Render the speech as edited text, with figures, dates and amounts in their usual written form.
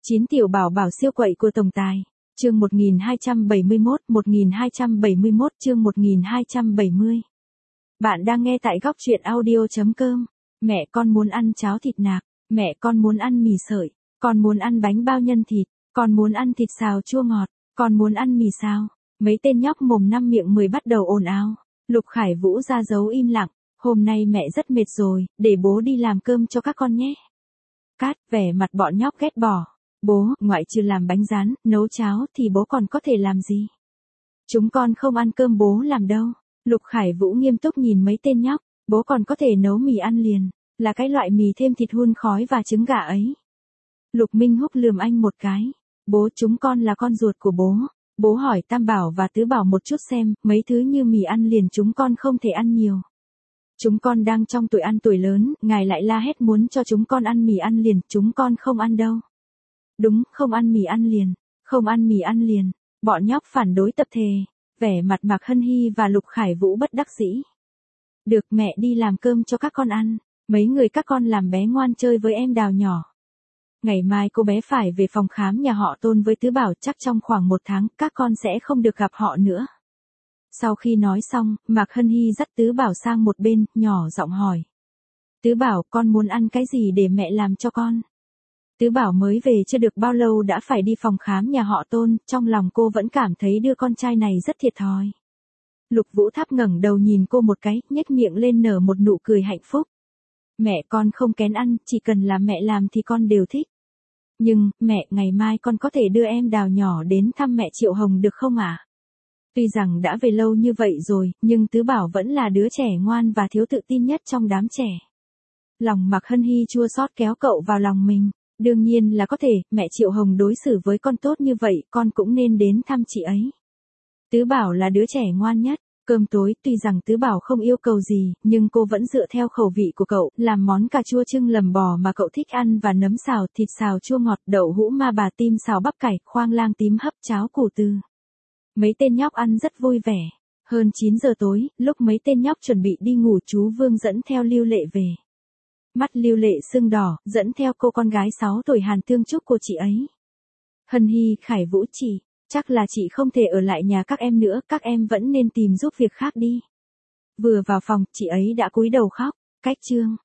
9 tiểu bảo bảo siêu quậy của tổng tài. Chương 1271 chương 1270. Bạn đang nghe tại góc truyện audio.com. Mẹ con muốn ăn cháo thịt nạc, mẹ con muốn ăn mì sợi, con muốn ăn bánh bao nhân thịt, con muốn ăn thịt xào chua ngọt, con muốn ăn mì xào. Mấy tên nhóc mồm năm miệng 10 bắt đầu ồn ào. Lục Khải Vũ ra dấu im lặng, hôm nay mẹ rất mệt rồi, để bố đi làm cơm cho các con nhé. Cát, vẻ mặt bọn nhóc ghét bỏ. Bố, ngoại trừ làm bánh rán, nấu cháo thì bố còn có thể làm gì? Chúng con không ăn cơm bố làm đâu. Lục Khải Vũ nghiêm túc nhìn mấy tên nhóc, bố còn có thể nấu mì ăn liền, là cái loại mì thêm thịt hun khói và trứng gà ấy. Lục Minh Húc lườm anh một cái. Bố, chúng con là con ruột của bố. Bố hỏi Tam Bảo và Tứ Bảo một chút xem, mấy thứ như mì ăn liền chúng con không thể ăn nhiều. Chúng con đang trong tuổi ăn tuổi lớn, ngài lại la hét muốn cho chúng con ăn mì ăn liền, chúng con không ăn đâu. Đúng, không ăn mì ăn liền, không ăn mì ăn liền. Bọn nhóc phản đối tập thể, vẻ mặt Mạc Hân Hy và Lục Khải Vũ bất đắc dĩ. Được, mẹ đi làm cơm cho các con ăn, mấy người các con làm bé ngoan chơi với em Đào nhỏ. Ngày mai cô bé phải về phòng khám nhà họ Tôn với Tứ Bảo, chắc trong khoảng 1 tháng các con sẽ không được gặp họ nữa. Sau khi nói xong, Mạc Hân Hy dắt Tứ Bảo sang một bên, nhỏ giọng hỏi. Tứ Bảo, con muốn ăn cái gì để mẹ làm cho con? Tứ Bảo mới về chưa được bao lâu đã phải đi phòng khám nhà họ Tôn, trong lòng cô vẫn cảm thấy đứa con trai này rất thiệt thòi. Lục Vũ Tháp ngẩng đầu nhìn cô một cái, nhếch miệng lên nở một nụ cười hạnh phúc. Mẹ con không kén ăn, chỉ cần là mẹ làm thì con đều thích. Nhưng, mẹ, ngày mai con có thể đưa em Đào nhỏ đến thăm mẹ Triệu Hồng được không ạ? Tuy rằng đã về lâu như vậy rồi, nhưng Tứ Bảo vẫn là đứa trẻ ngoan và thiếu tự tin nhất trong đám trẻ. Lòng Mạc Hân Hy chua xót kéo cậu vào lòng mình. Đương nhiên là có thể, mẹ Triệu Hồng đối xử với con tốt như vậy, con cũng nên đến thăm chị ấy. Tứ Bảo là đứa trẻ ngoan nhất. Cơm tối, tuy rằng Tứ Bảo không yêu cầu gì, nhưng cô vẫn dựa theo khẩu vị của cậu, làm món cà chua trưng lầm bò mà cậu thích ăn và nấm xào, thịt xào chua ngọt, đậu hũ ma bà tim xào bắp cải, khoang lang tím hấp, cháo củ từ. Mấy tên nhóc ăn rất vui vẻ. Hơn 9 giờ tối, lúc mấy tên nhóc chuẩn bị đi ngủ, chú Vương dẫn theo Lưu Lệ về. Mắt Lưu Lệ sưng đỏ, dẫn theo cô con gái 6 tuổi Hàn Thương Trúc của chị ấy. Hân Hy, Khải Vũ, chắc là chị không thể ở lại nhà các em nữa, các em vẫn nên tìm giúp việc khác đi. Vừa vào phòng, chị ấy đã cúi đầu khóc. Cách chương